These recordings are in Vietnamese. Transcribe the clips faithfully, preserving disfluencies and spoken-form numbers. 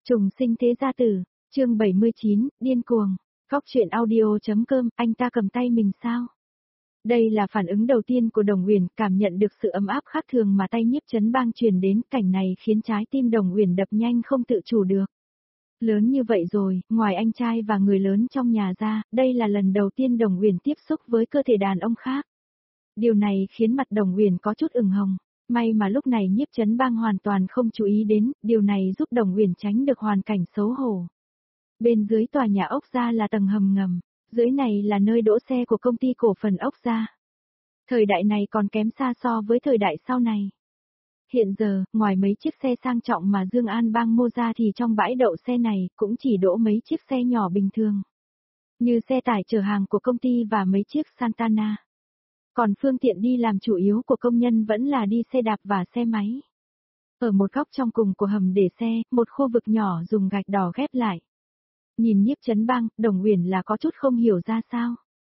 Trùng sinh thế gia tử, chương bảy mươi chín, điên cuồng. Cóc truyện audio.com, anh ta cầm tay mình sao? Đây là phản ứng đầu tiên của Đồng Uyển, cảm nhận được sự ấm áp khác thường mà tay Nhiếp Chấn Bang truyền đến, cảnh này khiến trái tim Đồng Uyển đập nhanh không tự chủ được. Lớn như vậy rồi, ngoài anh trai và người lớn trong nhà ra, đây là lần đầu tiên Đồng Uyển tiếp xúc với cơ thể đàn ông khác. Điều này khiến mặt Đồng Uyển có chút ửng hồng. May mà lúc này Nhiếp Chấn Bang hoàn toàn không chú ý đến, điều này giúp Đồng Uyển tránh được hoàn cảnh xấu hổ. Bên dưới tòa nhà ốc gia là tầng hầm ngầm, dưới này là nơi đỗ xe của công ty cổ phần ốc gia. Thời đại này còn kém xa so với thời đại sau này. Hiện giờ, ngoài mấy chiếc xe sang trọng mà Dương An Bang mua ra thì trong bãi đậu xe này cũng chỉ đỗ mấy chiếc xe nhỏ bình thường. Như xe tải chở hàng của công ty và mấy chiếc Santana. Còn phương tiện đi làm chủ yếu của công nhân vẫn là đi xe đạp và xe máy. Ở một góc trong cùng của hầm để xe, một khu vực nhỏ dùng gạch đỏ ghép lại. Nhìn Nhiếp Chấn Bang, Đồng Uyển là có chút không hiểu ra sao.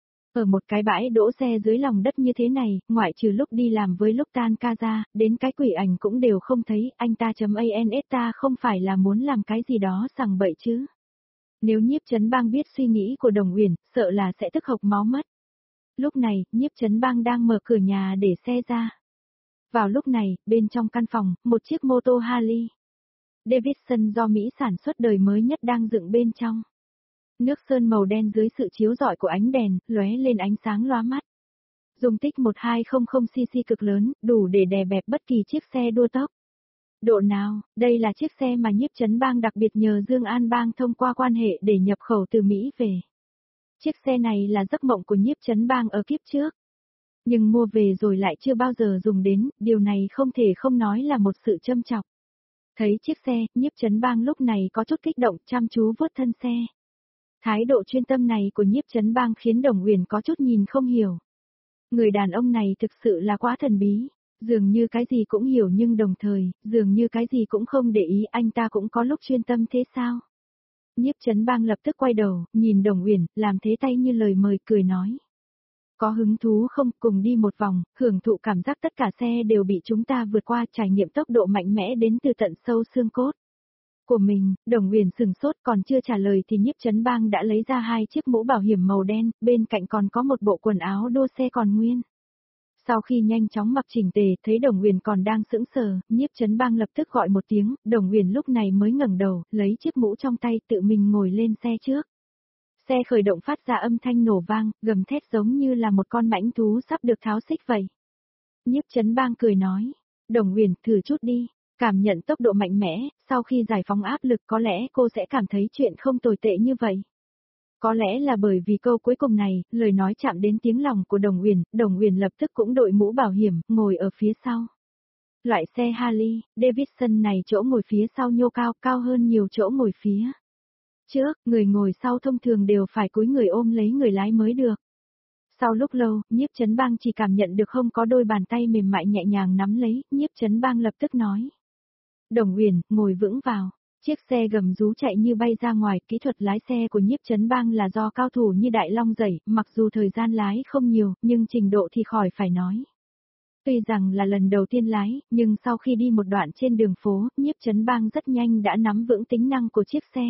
Ở một cái bãi đỗ xe dưới lòng đất như thế này, ngoại trừ lúc đi làm với lúc tan ca ra, đến cái quỷ ảnh cũng đều không thấy, anh ta chấm ans ta không phải là muốn làm cái gì đó sằng bậy chứ. Nếu Nhiếp Chấn Bang biết suy nghĩ của Đồng Uyển, sợ là sẽ tức hộc máu mất. Lúc này, Nhiếp Chấn Bang đang mở cửa nhà để xe ra. Vào lúc này, bên trong căn phòng, một chiếc mô tô Harley Davidson do Mỹ sản xuất đời mới nhất đang dựng bên trong. Nước sơn màu đen dưới sự chiếu rọi của ánh đèn, lóe lên ánh sáng lóa mắt. Dung tích một nghìn hai trăm cc cực lớn, đủ để đè bẹp bất kỳ chiếc xe đua tốc. Độ nào, đây là chiếc xe mà Nhiếp Chấn Bang đặc biệt nhờ Dương An Bang thông qua quan hệ để nhập khẩu từ Mỹ về. Chiếc xe này là giấc mộng của Nhiếp Chấn Bang ở kiếp trước. Nhưng mua về rồi lại chưa bao giờ dùng đến, điều này không thể không nói là một sự châm chọc. Thấy chiếc xe, Nhiếp Chấn Bang lúc này có chút kích động, chăm chú vuốt thân xe. Thái độ chuyên tâm này của Nhiếp Chấn Bang khiến Đồng Uyển có chút nhìn không hiểu. Người đàn ông này thực sự là quá thần bí, dường như cái gì cũng hiểu nhưng đồng thời, dường như cái gì cũng không để ý, anh ta cũng có lúc chuyên tâm thế sao? Nhiếp Chấn Bang lập tức quay đầu, nhìn Đồng Uyển, làm thế tay như lời mời, cười nói. Có hứng thú không, cùng đi một vòng, hưởng thụ cảm giác tất cả xe đều bị chúng ta vượt qua, trải nghiệm tốc độ mạnh mẽ đến từ tận sâu xương cốt của mình. Đồng Uyển sừng sốt, còn chưa trả lời thì Nhiếp Chấn Bang đã lấy ra hai chiếc mũ bảo hiểm màu đen, bên cạnh còn có một bộ quần áo đua xe còn nguyên. Sau khi nhanh chóng mặc chỉnh tề, thấy Đồng Uyển còn đang sững sờ, Nhiếp Chấn Bang lập tức gọi một tiếng, Đồng Uyển lúc này mới ngẩng đầu, lấy chiếc mũ trong tay, tự mình ngồi lên xe trước. Xe khởi động phát ra âm thanh nổ vang, gầm thét giống như là một con mãnh thú sắp được tháo xích vậy. Nhiếp Chấn Bang cười nói, Đồng Uyển, thử chút đi, cảm nhận tốc độ mạnh mẽ, sau khi giải phóng áp lực có lẽ cô sẽ cảm thấy chuyện không tồi tệ như vậy. Có lẽ là bởi vì câu cuối cùng này, lời nói chạm đến tiếng lòng của Đồng Uyển, Đồng Uyển lập tức cũng đội mũ bảo hiểm, ngồi ở phía sau. Loại xe Harley Davidson này chỗ ngồi phía sau nhô cao, cao hơn nhiều chỗ ngồi phía trước, người ngồi sau thông thường đều phải cúi người ôm lấy người lái mới được. Sau lúc lâu, Nhiếp Chấn Bang chỉ cảm nhận được không có đôi bàn tay mềm mại nhẹ nhàng nắm lấy, Nhiếp Chấn Bang lập tức nói. Đồng Uyển, ngồi vững vào. Chiếc xe gầm rú chạy như bay ra ngoài, kỹ thuật lái xe của Nhiếp Chấn Bang là do cao thủ như Đại Long dạy, mặc dù thời gian lái không nhiều, nhưng trình độ thì khỏi phải nói. Tuy rằng là lần đầu tiên lái, nhưng sau khi đi một đoạn trên đường phố, Nhiếp Chấn Bang rất nhanh đã nắm vững tính năng của chiếc xe.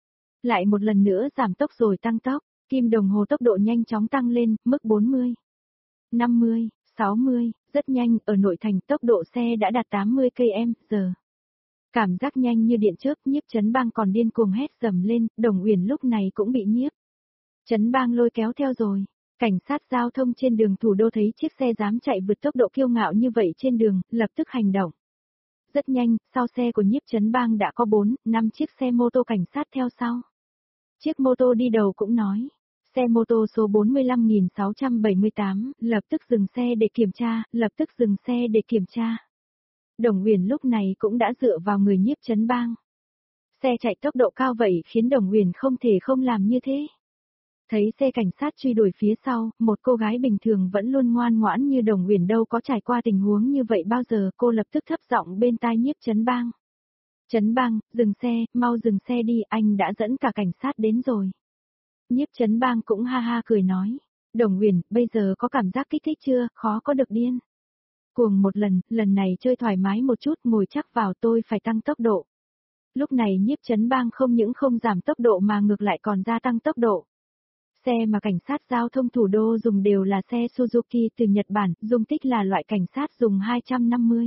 Lại một lần nữa giảm tốc rồi tăng tốc, kim đồng hồ tốc độ nhanh chóng tăng lên, mức bốn mươi, năm mươi, sáu mươi, rất nhanh, ở nội thành tốc độ xe đã đạt tám mươi ki lô mét trên giờ. Cảm giác nhanh như điện chớp, Nhiếp Chấn Bang còn điên cuồng hét dầm lên, Đồng Uyển lúc này cũng bị Nhiếp Chấn Bang lôi kéo theo rồi. Cảnh sát giao thông trên đường thủ đô thấy chiếc xe dám chạy vượt tốc độ kiêu ngạo như vậy trên đường, lập tức hành động. Rất nhanh, sau xe của Nhiếp Chấn Bang đã có bốn, năm chiếc xe mô tô cảnh sát theo sau. Chiếc mô tô đi đầu cũng nói, xe mô tô số bốn mươi lăm nghìn sáu trăm bảy mươi tám, lập tức dừng xe để kiểm tra, lập tức dừng xe để kiểm tra. Đồng Uyển lúc này cũng đã dựa vào người Nhiếp Chấn Bang. Xe chạy tốc độ cao vậy khiến Đồng Uyển không thể không làm như thế. Thấy xe cảnh sát truy đuổi phía sau, một cô gái bình thường vẫn luôn ngoan ngoãn như Đồng Uyển đâu có trải qua tình huống như vậy bao giờ, cô lập tức thấp giọng bên tai Nhiếp Chấn Bang. Chấn Bang, dừng xe, mau dừng xe đi, anh đã dẫn cả cảnh sát đến rồi. Nhiếp Chấn Bang cũng ha ha cười nói, Đồng Uyển, bây giờ có cảm giác kích thích chưa, khó có được điên. Cuồng một lần, lần này chơi thoải mái một chút, ngồi chắc vào, tôi phải tăng tốc độ. Lúc này Nhiếp Chấn Bang không những không giảm tốc độ mà ngược lại còn gia tăng tốc độ. Xe mà cảnh sát giao thông thủ đô dùng đều là xe Suzuki từ Nhật Bản, dung tích là loại cảnh sát dùng hai trăm năm mươi.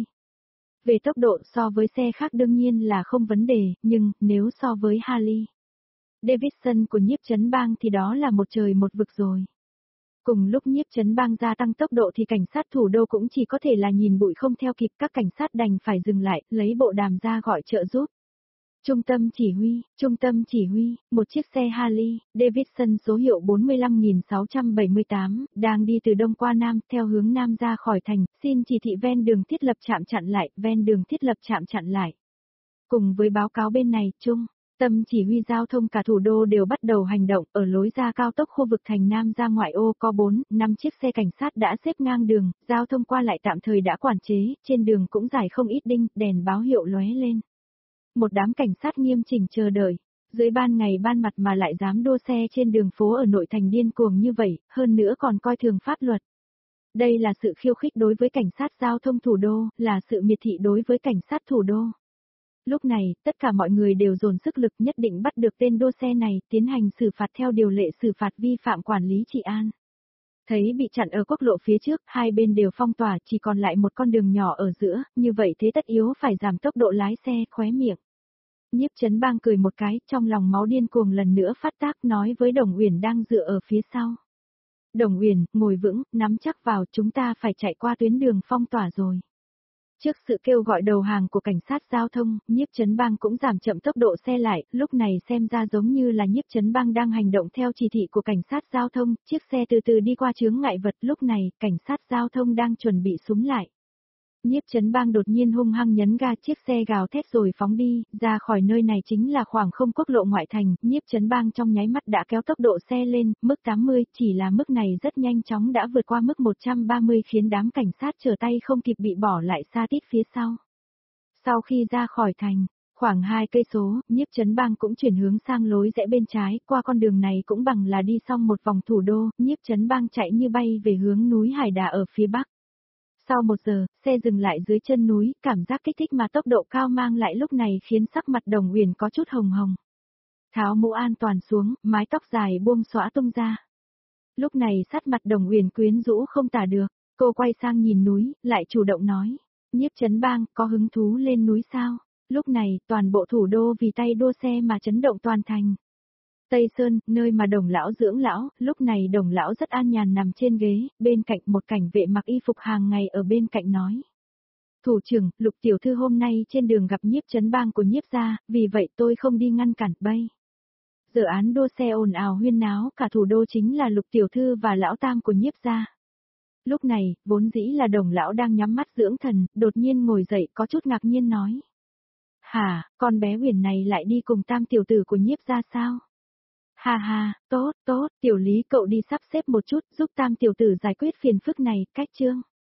Về tốc độ so với xe khác đương nhiên là không vấn đề, nhưng nếu so với Harley Davidson của Nhiếp Chấn Bang thì đó là một trời một vực rồi. Cùng lúc Nhiếp Chấn Bang gia tăng tốc độ thì cảnh sát thủ đô cũng chỉ có thể là nhìn bụi không theo kịp, các cảnh sát đành phải dừng lại, lấy bộ đàm ra gọi trợ giúp. Trung tâm chỉ huy, trung tâm chỉ huy, một chiếc xe Harley Davidson số hiệu bốn lăm sáu bảy tám, đang đi từ đông qua nam, theo hướng nam ra khỏi thành, xin chỉ thị ven đường thiết lập trạm chặn lại, ven đường thiết lập trạm chặn lại. Cùng với báo cáo bên này, trung tâm chỉ huy giao thông cả thủ đô đều bắt đầu hành động, ở lối ra cao tốc khu vực thành Nam ra ngoại ô có bốn, năm chiếc xe cảnh sát đã xếp ngang đường, giao thông qua lại tạm thời đã quản chế, trên đường cũng giải không ít đinh, đèn báo hiệu lóe lên. Một đám cảnh sát nghiêm chỉnh chờ đợi, dưới ban ngày ban mặt mà lại dám đua xe trên đường phố ở nội thành điên cuồng như vậy, hơn nữa còn coi thường pháp luật. Đây là sự khiêu khích đối với cảnh sát giao thông thủ đô, là sự miệt thị đối với cảnh sát thủ đô. Lúc này, tất cả mọi người đều dồn sức lực nhất định bắt được tên đua xe này, tiến hành xử phạt theo điều lệ xử phạt vi phạm quản lý trị an. Thấy bị chặn ở quốc lộ phía trước, hai bên đều phong tỏa, chỉ còn lại một con đường nhỏ ở giữa, như vậy thế tất yếu phải giảm tốc độ lái xe, khóe miệng. Nhiếp Chấn Bang cười một cái, trong lòng máu điên cuồng lần nữa phát tác, nói với Đồng Uyển đang dựa ở phía sau. Đồng Uyển, ngồi vững, nắm chắc vào, chúng ta phải chạy qua tuyến đường phong tỏa rồi. Trước sự kêu gọi đầu hàng của cảnh sát giao thông, Nhiếp Chấn Bang cũng giảm chậm tốc độ xe lại, lúc này xem ra giống như là Nhiếp Chấn Bang đang hành động theo chỉ thị của cảnh sát giao thông, chiếc xe từ từ đi qua chướng ngại vật, lúc này, cảnh sát giao thông đang chuẩn bị súng lại. Nhiếp Chấn Bang đột nhiên hung hăng nhấn ga, chiếc xe gào thét rồi phóng đi, ra khỏi nơi này chính là khoảng không quốc lộ ngoại thành, Nhiếp Chấn Bang trong nháy mắt đã kéo tốc độ xe lên, mức tám mươi, chỉ là mức này rất nhanh chóng đã vượt qua mức một trăm ba mươi khiến đám cảnh sát trở tay không kịp bị bỏ lại xa tít phía sau. Sau khi ra khỏi thành, khoảng hai cây số, Nhiếp Chấn Bang cũng chuyển hướng sang lối rẽ bên trái, qua con đường này cũng bằng là đi xong một vòng thủ đô, Nhiếp Chấn Bang chạy như bay về hướng núi Hải Đà ở phía bắc. Sau một giờ, xe dừng lại dưới chân núi, cảm giác kích thích mà tốc độ cao mang lại lúc này khiến sắc mặt Đồng Uyển có chút hồng hồng. Tháo mũ an toàn xuống, mái tóc dài buông xõa tung ra. Lúc này sát mặt Đồng Uyển quyến rũ không tả được, cô quay sang nhìn núi, lại chủ động nói, Nhiếp Chấn Bang, có hứng thú lên núi sao? Lúc này, toàn bộ thủ đô vì tay đua xe mà chấn động toàn thành. Tây Sơn, nơi mà Đồng lão dưỡng lão, lúc này Đồng lão rất an nhàn nằm trên ghế, bên cạnh một cảnh vệ mặc y phục hàng ngày ở bên cạnh nói. Thủ trưởng, Lục tiểu thư hôm nay trên đường gặp Nhiếp Chấn Bang của Nhiếp gia, vì vậy tôi không đi ngăn cản bay. Dự án đua xe ồn ào huyên náo, cả thủ đô chính là Lục tiểu thư và lão tam của Nhiếp gia. Lúc này, vốn dĩ là Đồng lão đang nhắm mắt dưỡng thần, đột nhiên ngồi dậy có chút ngạc nhiên nói. Hả, con bé Uyển này lại đi cùng tam tiểu tử của Nhiếp gia sao? Ha ha, tốt, tốt, tiểu Lý cậu đi sắp xếp một chút, giúp tam tiểu tử giải quyết phiền phức này, cách chương.